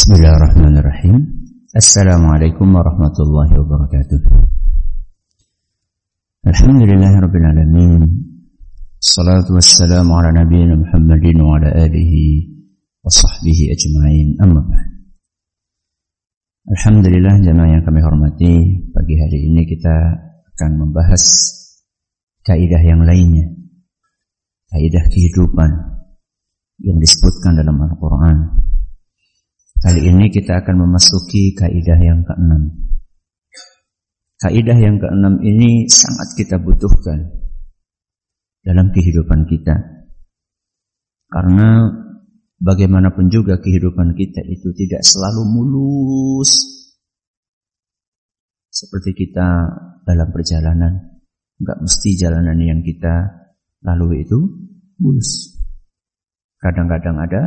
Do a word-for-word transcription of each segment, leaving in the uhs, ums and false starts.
Bismillahirrahmanirrahim. Assalamualaikum warahmatullahi wabarakatuh. Alhamdulillahirabbil alamin. Assalatu wassalamu ala nabiyyina Muhammadin wa ala alihi wa sahbihi ajma'in. Amma ba'd. Alhamdulillah, jamaah yang kami hormati, pagi hari ini kita akan membahas kaidah yang lainnya. Kaidah kehidupan yang disebutkan dalam Al-Qur'an. Kali ini kita akan memasuki kaidah yang keenam. Kaidah yang keenam ini sangat kita butuhkan dalam kehidupan kita. Karena bagaimanapun juga kehidupan kita itu tidak selalu mulus. Seperti kita dalam perjalanan, enggak mesti jalanan yang kita lalui itu mulus. Kadang-kadang ada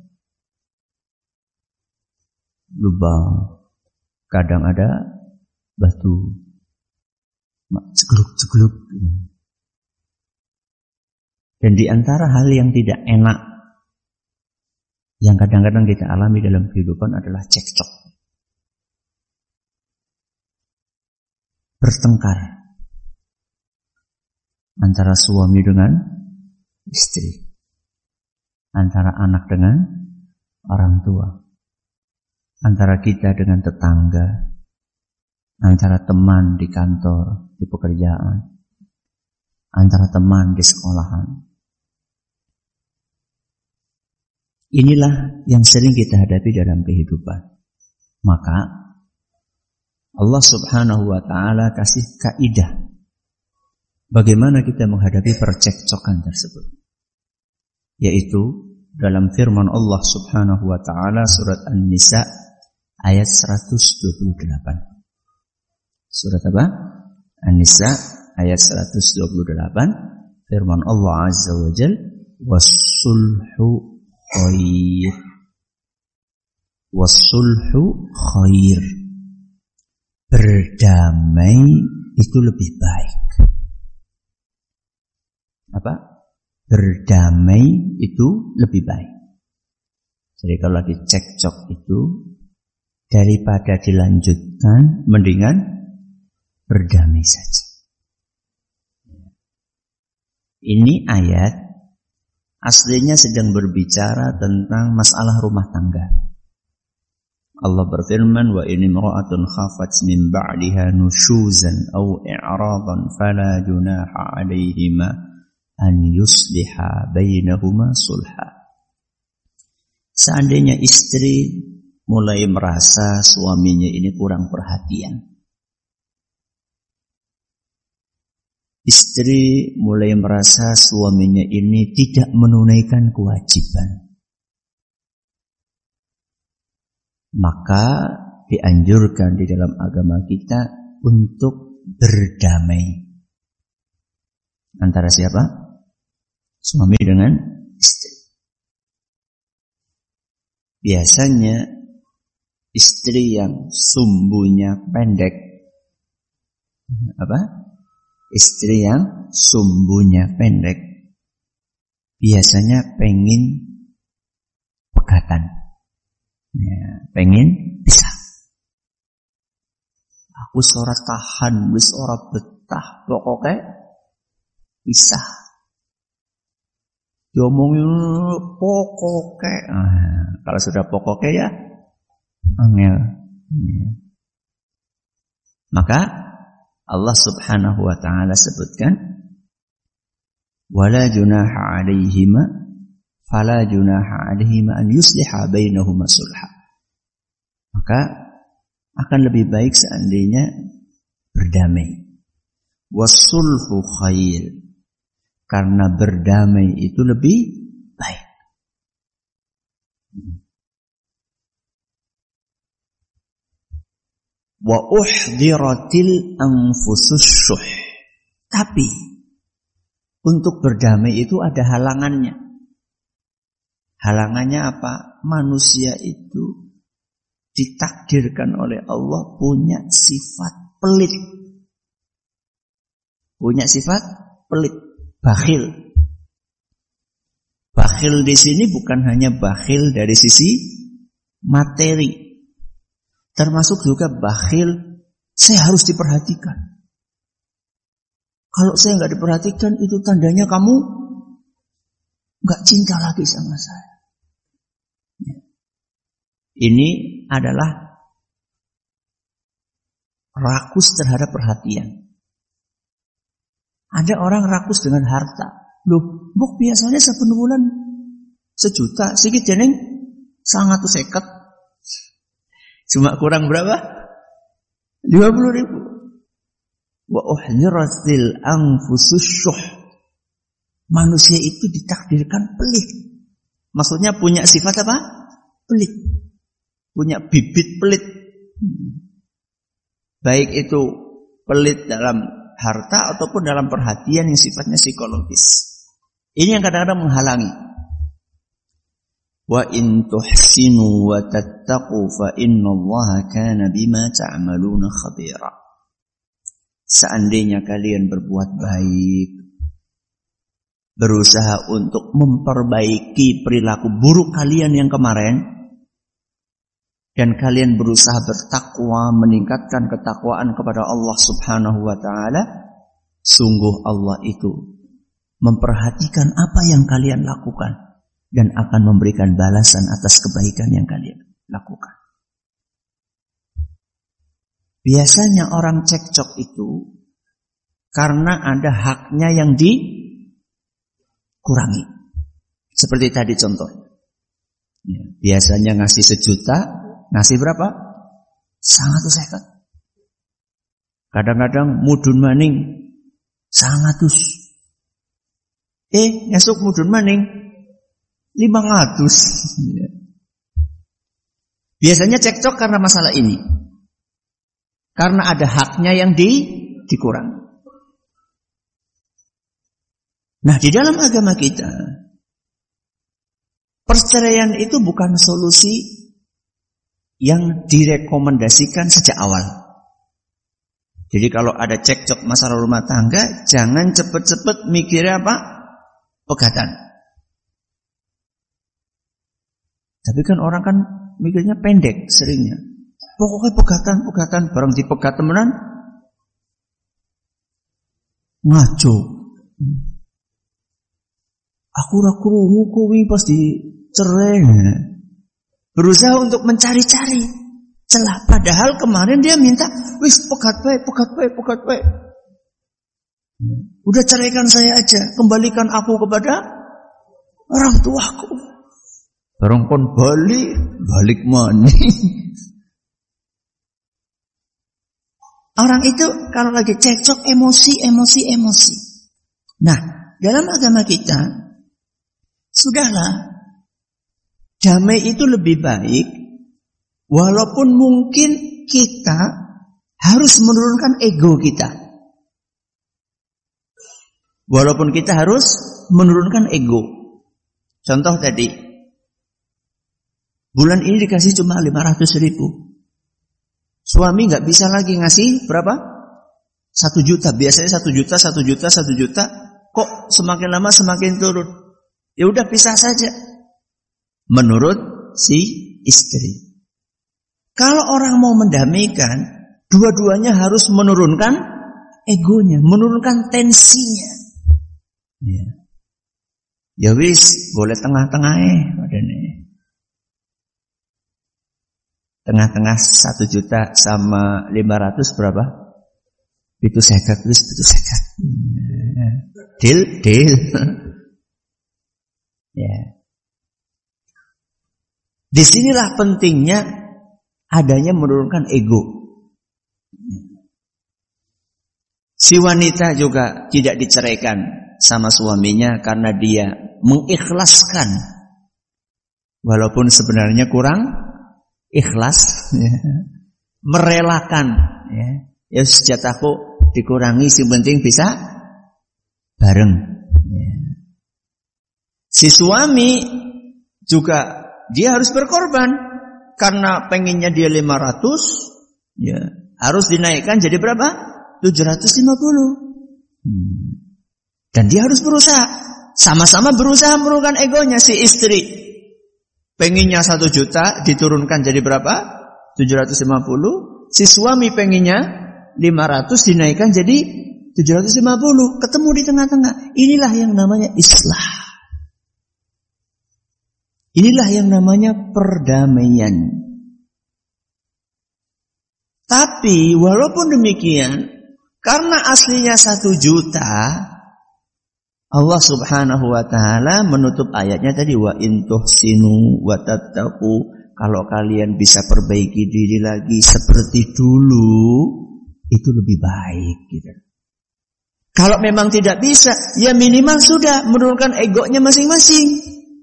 lubang, kadang ada batu, cegluk-cegluk. Dan di antara hal yang tidak enak yang kadang-kadang kita alami dalam kehidupan adalah cekcok, bertengkar antara suami dengan istri, antara anak dengan orang tua, antara kita dengan tetangga, antara teman di kantor, di pekerjaan, antara teman di sekolahan. Inilah yang sering kita hadapi dalam kehidupan. Maka Allah Subhanahu wa ta'ala kasih kaidah bagaimana kita menghadapi percekcokan tersebut. Yaitu dalam firman Allah Subhanahu wa ta'ala surat An-Nisa ayat seratus dua puluh delapan. Surat apa? An-Nisa ayat seratus dua puluh delapan. Firman Allah Azza wa Jal, was-sulhu khair. Was-sulhu khair. Berdamai itu lebih baik. Apa? Berdamai itu lebih baik. Jadi kalau lagi cekcok itu, daripada dilanjutkan, mendingan berdamai saja. Ini ayat aslinya sedang berbicara tentang masalah rumah tangga. Allah berfirman, wa in imra'atun khafat min ba'liha nushuzan aw i'radan fala junaha 'alaihima an yusliha bainahuma sulha. Seandainya istri mulai merasa suaminya ini kurang perhatian, istri mulai merasa suaminya ini tidak menunaikan kewajiban, maka dianjurkan di dalam agama kita untuk berdamai. Antara siapa? Suami dengan istri. Biasanya istri yang sumbunya pendek, apa? Istri yang sumbunya pendek biasanya pengen pegatan, ya, pengen bisa. Aku ora tahan, wis ora betah, pokoknya bisa. Diomongin pokoknya, nah, kalau sudah pokoknya ya angel. Ya. Maka Allah Subhanahu wa ta'ala sebutkan, wala junaha 'alaihima fala junaha 'alaihima an yusliha bainahuma sulha. Maka akan lebih baik seandainya berdamai. Wasulhu khair. Karena berdamai itu lebih baik. Wa uhdiratil anfusus syuh. Tapi untuk berdamai itu ada halangannya. Halangannya apa? Manusia itu ditakdirkan oleh Allah punya sifat pelit. Punya sifat pelit, bakhil. Bakhil di sini bukan hanya bakhil dari sisi materi, termasuk juga bakhil, saya harus diperhatikan. Kalau saya nggak diperhatikan, itu tandanya kamu nggak cinta lagi sama saya. Ini adalah rakus terhadap perhatian. Ada orang rakus dengan harta. Loh, buk biasanya saben bulan sejuta, sikit jeneng sangat tuh seket. Cuma kurang berapa? lima puluh ribu. Wa uhdiratil anfusus syuh. Manusia itu ditakdirkan pelit. Maksudnya punya sifat apa? Pelit. Punya bibit pelit. Baik itu pelit dalam harta ataupun dalam perhatian yang sifatnya psikologis. Ini yang kadang-kadang menghalangi. Wa in tuhsinu wa tattaqu fa innallaha kana bima ta'maluna khabira. Seandainya kalian berbuat baik, berusaha untuk memperbaiki perilaku buruk kalian yang kemarin, dan kalian berusaha bertakwa, meningkatkan ketakwaan kepada Allah Subhanahu wa ta'ala, sungguh Allah itu memperhatikan apa yang kalian lakukan dan akan memberikan balasan atas kebaikan yang kalian lakukan. Biasanya orang cekcok itu karena ada haknya yang dikurangi. Seperti tadi contoh. Ya, biasanya ngasih sejuta, ngasih berapa? Sangat seket. Kadang-kadang mudun maning sangatus. Eh, esok mudun maning lima ratus. Biasanya cekcok karena masalah ini. Karena ada haknya yang di, dikurangi. Nah, di dalam agama kita, perceraian itu bukan solusi yang direkomendasikan sejak awal. Jadi kalau ada cekcok masalah rumah tangga, jangan cepet-cepet mikirnya apa? Pegatan. Tapi kan orang kan mikirnya pendek seringnya. Pokoknya pegatan-pegatan, barang dipegat temenan ngaco. Aku ra krungu kuwi pas dicerai. Berusaha untuk mencari-cari celah, padahal kemarin dia minta, wis pegat bae, pegat bae, pegat bae. Udah ceraikan saya aja, kembalikan aku kepada orang tuaku. Barang kon balik, balik mana? Orang itu kalau lagi cekcok emosi, emosi, emosi. Nah, dalam agama kita, sudahlah, damai itu lebih baik, walaupun mungkin kita harus menurunkan ego kita. Walaupun kita harus menurunkan ego. Contoh tadi, bulan ini dikasih cuma lima ratus ribu. Suami gak bisa lagi ngasih berapa? Satu juta. Biasanya satu juta, satu juta, satu juta. Kok semakin lama semakin turun? Ya udah pisah saja. Menurut si istri. Kalau orang mau mendamaikan, dua-duanya harus menurunkan egonya, menurunkan tensinya. Ya, ya wis, boleh tengah-tengah eh, padahal. Tengah-tengah satu juta sama lima ratus berapa? Itu sekat, wis itu sekat. Deal, deal. Ya. Disinilah pentingnya adanya menurunkan ego. Si wanita juga tidak diceraikan sama suaminya karena dia mengikhlaskan, walaupun sebenarnya kurang ikhlas, ya. Merelakan, ya, ya sejataku dikurangi, yang penting bisa bareng. Ya. Si suami juga dia harus berkorban karena pengennya dia lima ratus, ya harus dinaikkan jadi berapa? tujuh ratus lima puluh. Hmm. Dan dia harus berusaha, sama-sama berusaha menurunkan egonya si istri. pengennya satu juta diturunkan jadi berapa? tujuh ratus lima puluh. Si suami pengennya lima ratus dinaikkan jadi tujuh ratus lima puluh. Ketemu di tengah-tengah. Inilah yang namanya islah. Inilah yang namanya perdamaian. Tapi walaupun demikian, karena aslinya satu juta, Allah subhanahu wa ta'ala menutup ayatnya tadi, wa in tuhsinu wa tattaqu, kalau kalian bisa perbaiki diri lagi seperti dulu, itu lebih baik gitu. Kalau memang tidak bisa, ya minimal sudah menurunkan egonya masing-masing.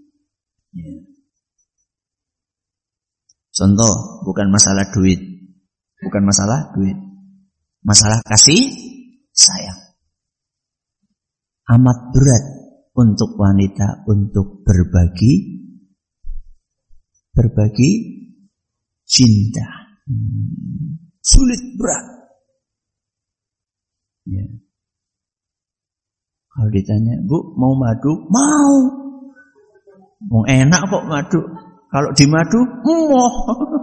Contoh, bukan masalah duit, bukan masalah duit, masalah kasih sayang. Amat berat untuk wanita untuk berbagi berbagi cinta. Hmm. Sulit, berat. Ya. Kalau ditanya, Bu, mau madu? Mau. Mau enak kok madu. Kalau di madu, emoh.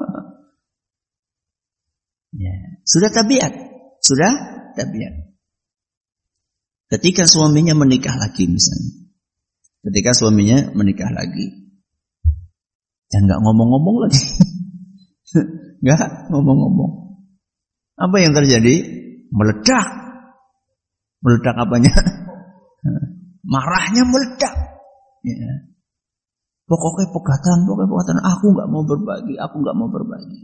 Ya. Sudah tabiat. Sudah tabiat. Ketika suaminya menikah lagi misalnya. Ketika suaminya menikah lagi. Dan gak ngomong-ngomong lagi. Gak ngomong-ngomong. Apa yang terjadi? Meledak. Meledak apanya? Marahnya meledak. Ya. Pokoknya pegatan, pokoknya pegatan. Aku gak mau berbagi, aku gak mau berbagi.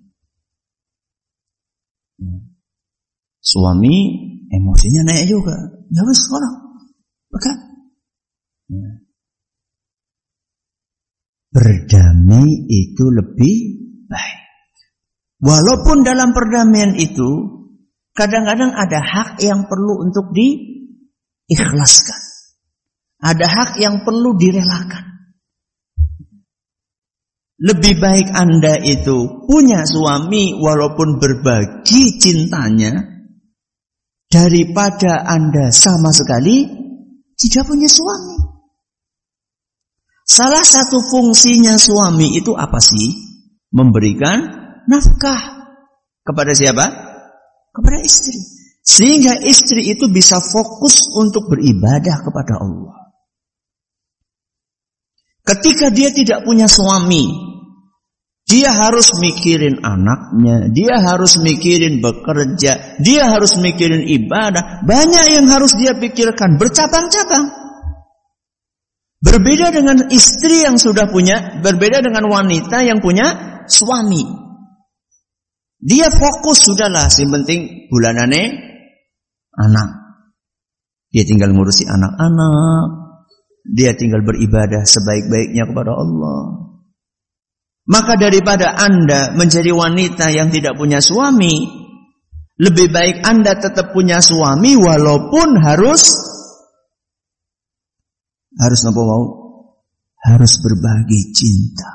Ya. Suami emosinya naik juga. Ya wis, orang. Pekat. Ya. Berdamai itu lebih baik. Walaupun dalam perdamaian itu kadang-kadang ada hak yang perlu untuk diikhlaskan. Ada hak yang perlu direlakan. Lebih baik Anda itu punya suami walaupun berbagi cintanya daripada Anda sama sekali tidak punya suami. Salah satu fungsinya suami itu apa sih? Memberikan nafkah. Kepada siapa? Kepada istri. Sehingga istri itu bisa fokus untuk beribadah kepada Allah. Ketika dia tidak punya suami, dia harus mikirin anaknya, dia harus mikirin bekerja, dia harus mikirin ibadah. Banyak yang harus dia pikirkan, bercabang-cabang. Berbeda dengan istri yang sudah punya, berbeda dengan wanita yang punya suami. Dia fokus, sudahlah, yang penting bulanane anak. Dia tinggal ngurusi anak-anak. Dia tinggal beribadah sebaik-baiknya kepada Allah. Maka daripada Anda menjadi wanita yang tidak punya suami, lebih baik Anda tetap punya suami walaupun harus harus apa mau? Harus berbagi cinta.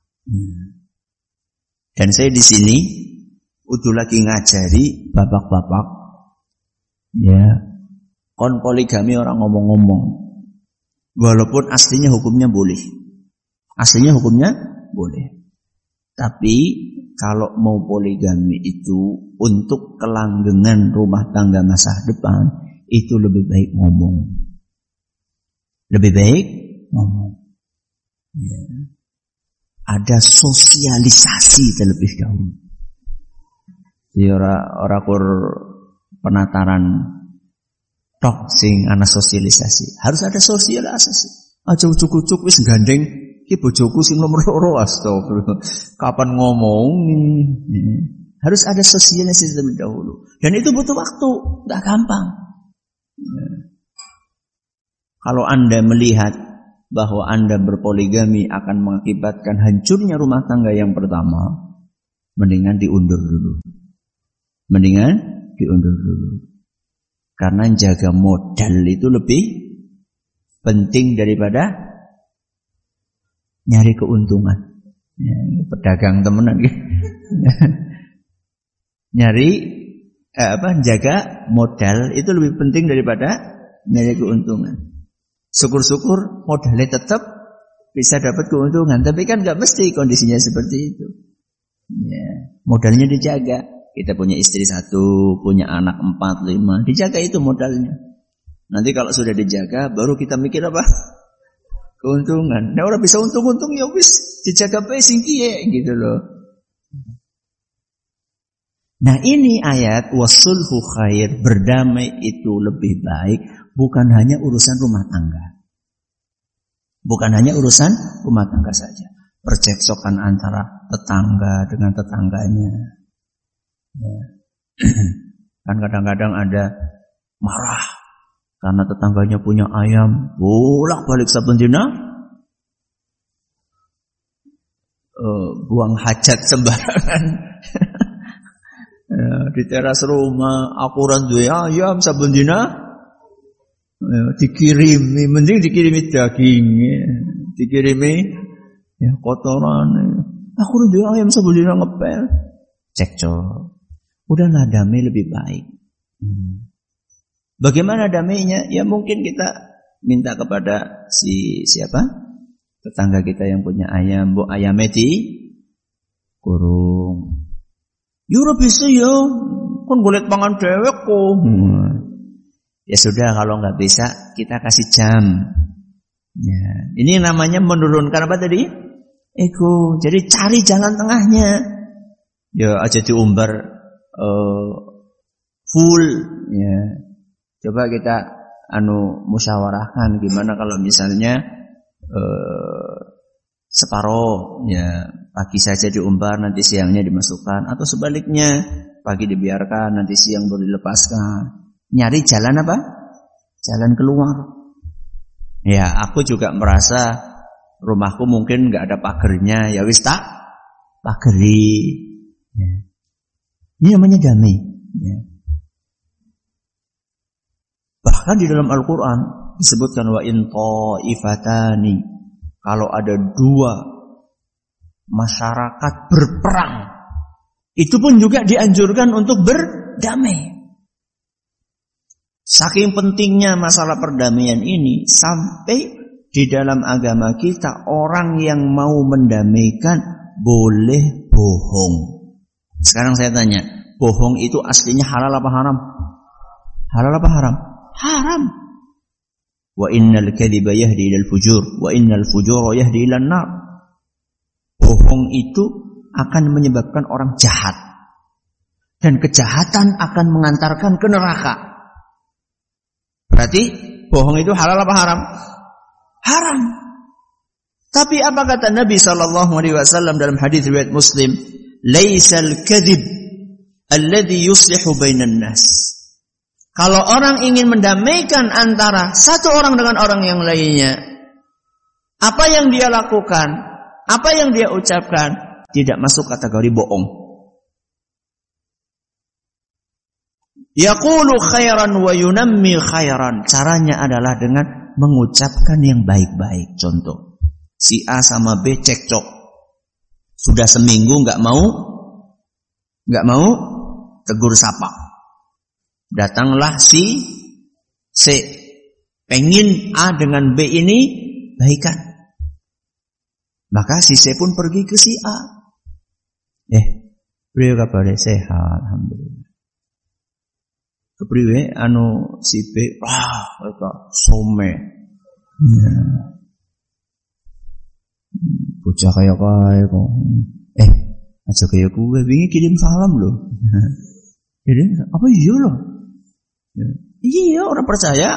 Dan saya di sini udah lagi ngajari bapak-bapak, ya, kon poligami orang ngomong-ngomong. Walaupun aslinya hukumnya boleh. Aslinya hukumnya boleh. Tapi kalau mau poligami itu untuk kelanggengan rumah tangga masa depan, itu lebih baik ngomong. Lebih baik ngomong. Ya. Ada sosialisasi terlebih dahulu. Jadi ora-ora kur penataran tok sing ana sosialisasi. Harus ada sosialisasi. Aja ujuk-ujuk wis gandeng iki bojoku sing nomor loro, astagfirullah. Kapan ngomong? Ya. Harus ada sosialisasi terlebih dahulu. Dan itu butuh waktu, enggak gampang. Ya. Kalau Anda melihat bahwa Anda berpoligami akan mengakibatkan hancurnya rumah tangga yang pertama, mendingan diundur dulu. Mendingan diundur dulu. Karena jaga modal itu lebih penting daripada nyari keuntungan. Ya, pedagang temenan gitu. Nyari eh, apa? Jaga modal itu lebih penting daripada nyari keuntungan. Syukur-syukur modalnya tetap bisa dapat keuntungan. Tapi kan nggak mesti kondisinya seperti itu. Ya, modalnya dijaga. Kita punya istri satu, punya anak empat, lima, dijaga itu modalnya. Nanti kalau sudah dijaga, baru kita mikir apa? Keuntungan. Nah orang bisa untung-untung ya wis dijaga pe sing kiye gitu loh. Nah ini ayat wasulhu khair, berdamai itu lebih baik, bukan hanya urusan rumah tangga. Bukan hanya urusan rumah tangga saja. Percekcokan antara tetangga dengan tetangganya. Ya. Kan kadang-kadang ada marah karena tetangganya punya ayam, bolak-balik saben dina uh, buang hajat sembarangan. Ya, di teras rumah aku ora duwe ayam saben dina ya, dikirimi, mending dikirimi daging, ya. Dikirimi ya kotoran. Aku ora duwe ayam saben dina ngepel. Cekcok. Udahlah damai lebih baik. Hmm. Bagaimana damainya? Ya mungkin kita minta kepada si siapa? Tetangga kita yang punya ayam, bu ayam meti kurung. Yo ora bisa yo, kon golek pangan dhewek kok. Hmm. Ya sudah kalau nggak bisa kita kasih jam. Ya, ini namanya menurunkan apa tadi? Ego. Jadi cari jalan tengahnya. Ya aja diumbar uh, full. Ya. Coba kita anu musyawarahkan gimana kalau misalnya uh, separuh ya pagi saja diumbar nanti siangnya dimasukkan atau sebaliknya pagi dibiarkan nanti siang baru dilepaskan. Nyari jalan apa? Jalan keluar. Ya aku juga merasa rumahku mungkin nggak ada pagernya, ya wis tak pageri. Ya. Ini namanya damai. Ya. Bahkan di dalam Al-Quran disebutkan wa in ta'ifatani, kalau ada dua masyarakat berperang, itu pun juga dianjurkan untuk berdamai. Saking pentingnya masalah perdamaian ini, sampai di dalam agama kita orang yang mau mendamaikan boleh bohong. Sekarang saya tanya, bohong itu aslinya halal apa haram? Halal apa haram? Haram. Wa innal kadhiba yahdi ilal fujur wa innal fujura yahdi ilan nar. Bohong itu akan menyebabkan orang jahat, dan kejahatan akan mengantarkan ke neraka. Berarti bohong itu halal apa haram? Haram. Tapi apa kata Nabi sallallahu alaihi wasallam dalam hadis riwayat Muslim? Laisal kadhib alladhi yuslihu bainan nas. Kalau orang ingin mendamaikan antara satu orang dengan orang yang lainnya, apa yang dia lakukan, apa yang dia ucapkan tidak masuk kategori bohong. Yaqulu khairan wa yunammi khairan. Caranya adalah dengan mengucapkan yang baik-baik. Contoh, si A sama B cekcok. Sudah seminggu enggak mau enggak mau tegur sapa. Datanglah si C, pengen A dengan B ini baikan. Maka si C pun pergi ke si A. Eh, priyo kabare sehat alhamdulillah. Kepriwe anu si B, wah eta some. Ya. Bocah kaya kae kok. Eh, aja kaya kowe wingi kirim salam lho. Jadi apa iya loh? Ya. Iya orang percaya.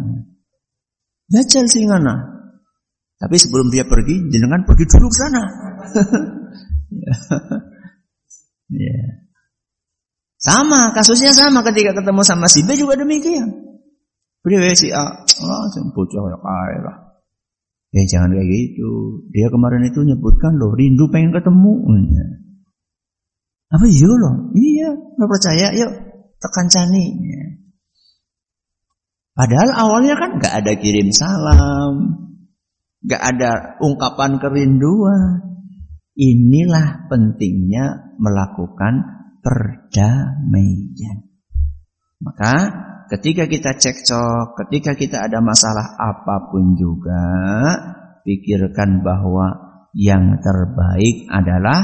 Jajal sih ngana. Tapi sebelum dia pergi, jenengan pergi dulu ke sana. Ya. Ya. Sama, kasusnya sama ketika ketemu sama si B juga demikian. Beliau si A, ah, bocah kayak kaya lah. Eh jangan kayak gitu. Dia kemarin itu nyebutkan loh, rindu pengen ketemu. Ya. Apa iya loh? Iya, nggak percaya, yuk tekan cani. Ya. Padahal awalnya kan nggak ada kirim salam, nggak ada ungkapan kerinduan. Inilah pentingnya melakukan perdamaian. Maka ketika kita cekcok, ketika kita ada masalah apapun juga, pikirkan bahwa yang terbaik adalah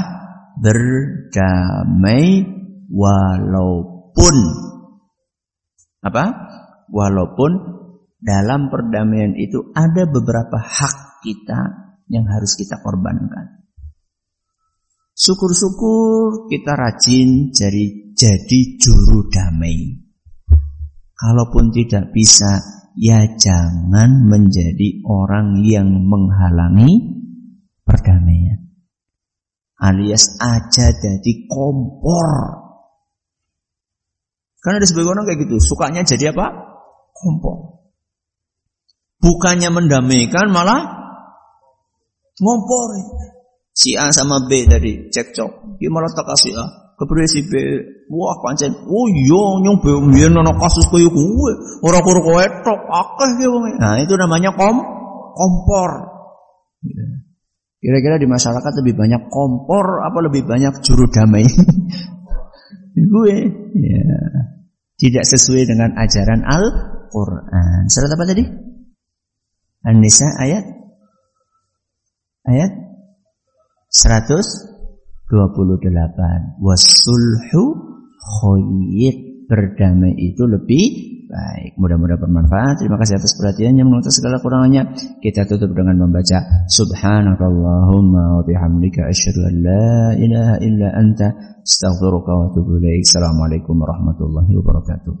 berdamai walaupun apa? Walaupun dalam perdamaian itu ada beberapa hak kita yang harus kita korbankan. Syukur-syukur kita rajin jadi jadi juru damai. Kalaupun tidak bisa, ya jangan menjadi orang yang menghalangi perdamaian. Alias aja jadi kompor. Karena ada sebagian orang kayak gitu, sukanya jadi apa? Kompor. Bukannya mendamaikan, malah ngompor. Si A sama B tadi cekcok, dia malah tak kasih A. Kepada si B, wah pancen, oh iya nyong B mbiyen ana kasus koyo kuwe, ora karo kowe tok akeh ki wong. Nah, itu namanya kom kompor. Kira-kira di masyarakat lebih banyak kompor apa lebih banyak juru damai? Gue ya. Tidak sesuai dengan ajaran Al-Qur'an. Surat apa tadi? An-Nisa ayat ayat seratus dua puluh delapan. Wasulhu khair. Berdamai itu lebih baik. Mudah-mudahan bermanfaat. Terima kasih atas perhatiannya. Menurut segala kurangannya, kita tutup dengan membaca Subhanakallahumma wa bihamdika asyhadu an la ilaha illa anta astaghfiruka wa atubu ilaik. Assalamualaikum warahmatullahi wabarakatuh.